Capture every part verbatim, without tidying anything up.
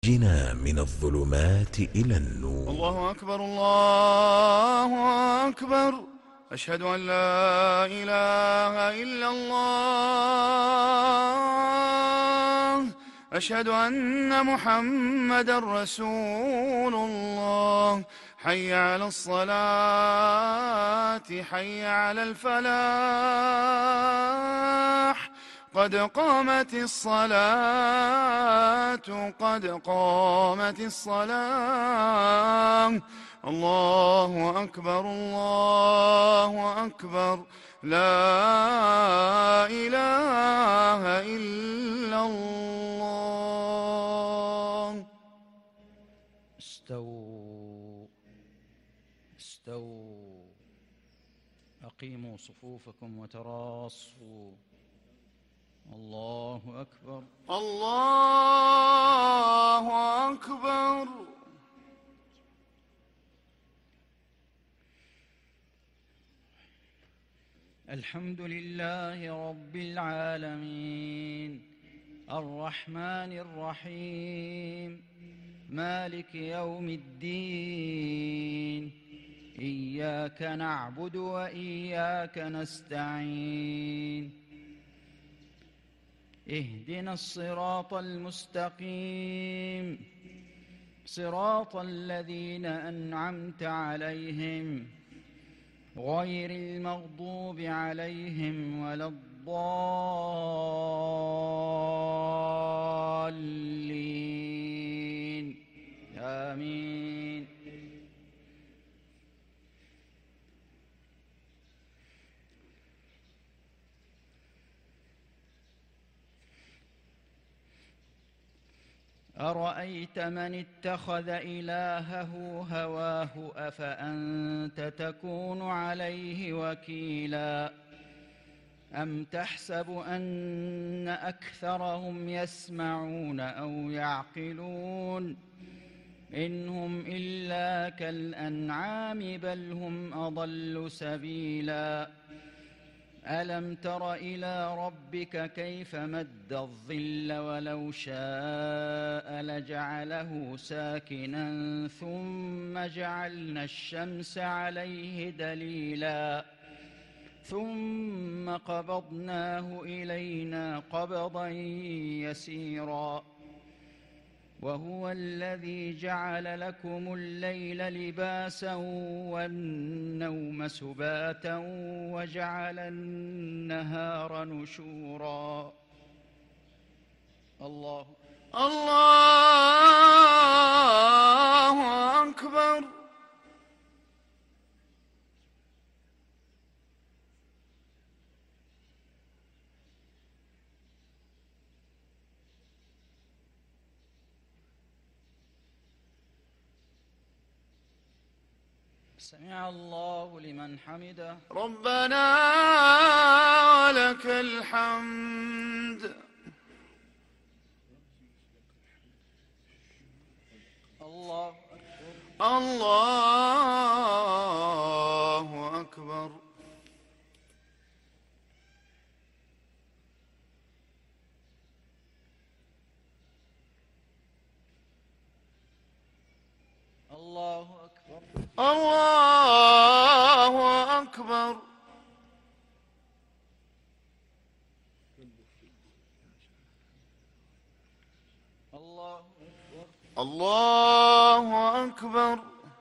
جنا من الظلمات إلى النور. الله أكبر الله أكبر، أشهد أن لا إله إلا الله، أشهد أن محمدا رسول الله. حي على الصلاة، حي على الفلاح، قد قامت الصلاة، قد قامت الصلاة. الله أكبر الله أكبر، لا إله إلا الله. استووا استووا أقيموا صفوفكم وتراصوا. الله أكبر الله أكبر. الحمد لله رب العالمين، الرحمن الرحيم، مالك يوم الدين. إياك نعبد وإياك نستعين. اهدنا الصراط المستقيم، صراط الذين أنعمت عليهم غير المغضوب عليهم ولا الضالين. آمين. أرأيت من اتخذ إلهه هواه أفأنت تكون عليه وكيلا؟ أم تحسب أن أكثرهم يسمعون أو يعقلون؟ إن هم إلا كالأنعام بل هم أضل سبيلا. ألم تر إلى ربك كيف مد الظل ولو شاء لجعله ساكنا ثم جعلنا الشمس عليه دليلا ثم قبضناه إلينا قبضا يسيرا. وهو الذي جعل لكم الليل لباسا والنوم سباتا وجعل النهار نشورا. الله الله أكبر. سمع الله لمن حمده. ربنا ولك الحمد. الله الله أكبر. الله أكبر. الله أكبر. الله أكبر. الله أكبر.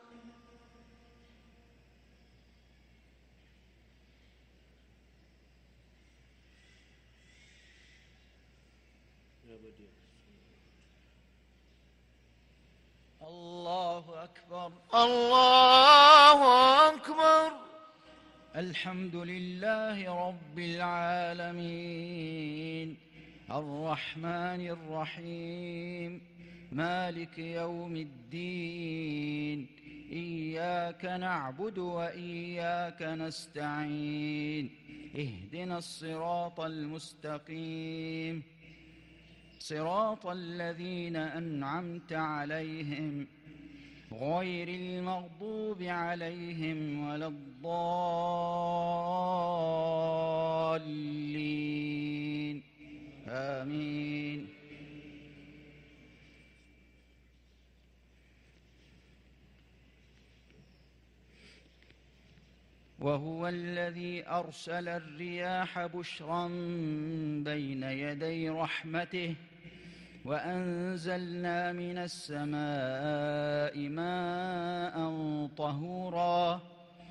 الله أكبر. الله أكبر. الحمد لله رب العالمين، الرحمن الرحيم، مالك يوم الدين. إياك نعبد وإياك نستعين. اهدنا الصراط المستقيم، صراط الذين أنعمت عليهم غير المغضوب عليهم ولا الضالين. آمين. وهو الذي أرسل الرياح بشرا بين يدي رحمته وأنزلنا من السماء ماء طهورا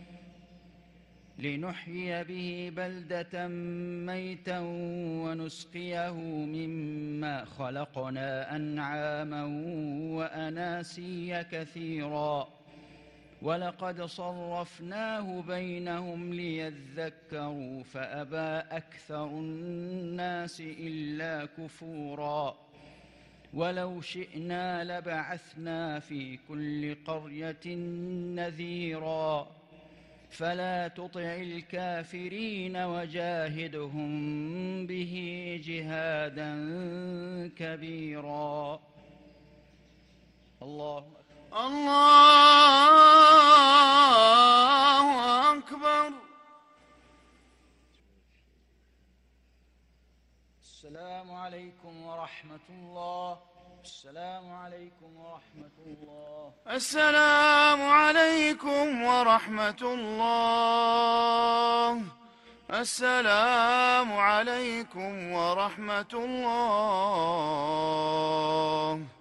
لنحيي به بلدة ميتا ونسقيه مما خلقنا أنعاما وأناسيا كثيرا ولقد صرفناه بينهم ليذكروا فأبى أكثر الناس إلا كفورا ولو شئنا لبعثنا في كل قرية نذيرا فلا تطع الكافرين وجاهدهم به جهادا كبيرا. الله أكبر. الله أكبر. السلام عليكم ورحمة الله. السلام عليكم ورحمة الله. السلام عليكم ورحمة الله. السلام عليكم ورحمة الله.